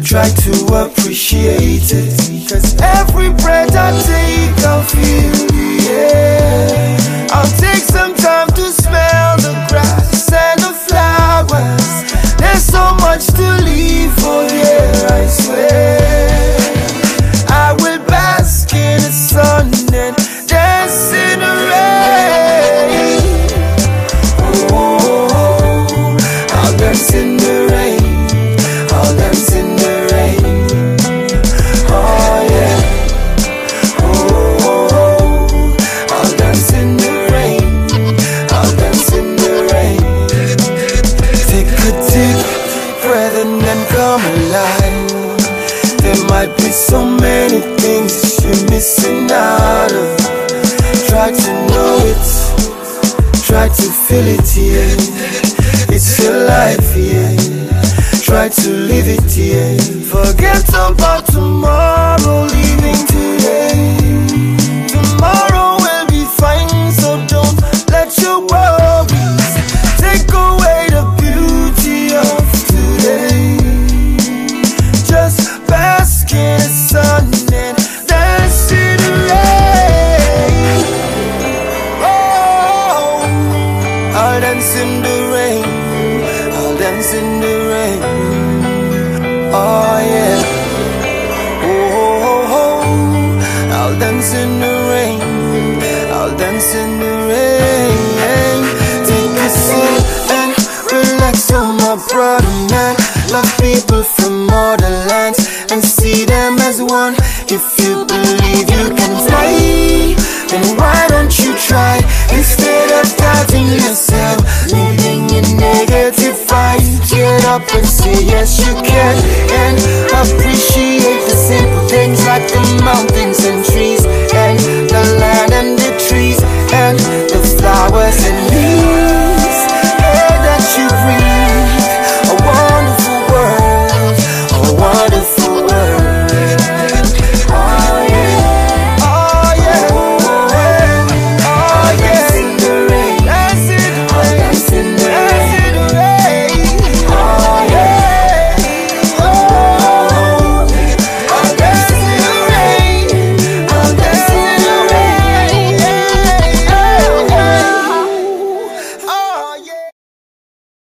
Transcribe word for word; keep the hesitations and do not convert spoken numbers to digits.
try to appreciate it, 'cause every breath I take I'll feel the air. I'll take some time to smell the grass and the flowers. There's so much to live for here, I swear. I will bask in the sun and dance in the rain. Oh, I'll dance in the rain. I'll dance in the rain. Oh yeah. Oh, I'll dance in the rain. I'll dance in the rain. Take a deep breath and then come alive. There might be so many things you're missing out of. Try to know it, try to feel it, yeah. It's your life, yeah. Try to live it, yeah. Forget about tomorrow, living today. Tomorrow will be fine, so don't let your worries take away the beauty of today. Just bask in the sun and dance in the rain. Oh, I'll dance in the rain. I'll dance in the rain. Oh yeah. Oh, oh, oh, I'll dance in the rain. I'll dance in the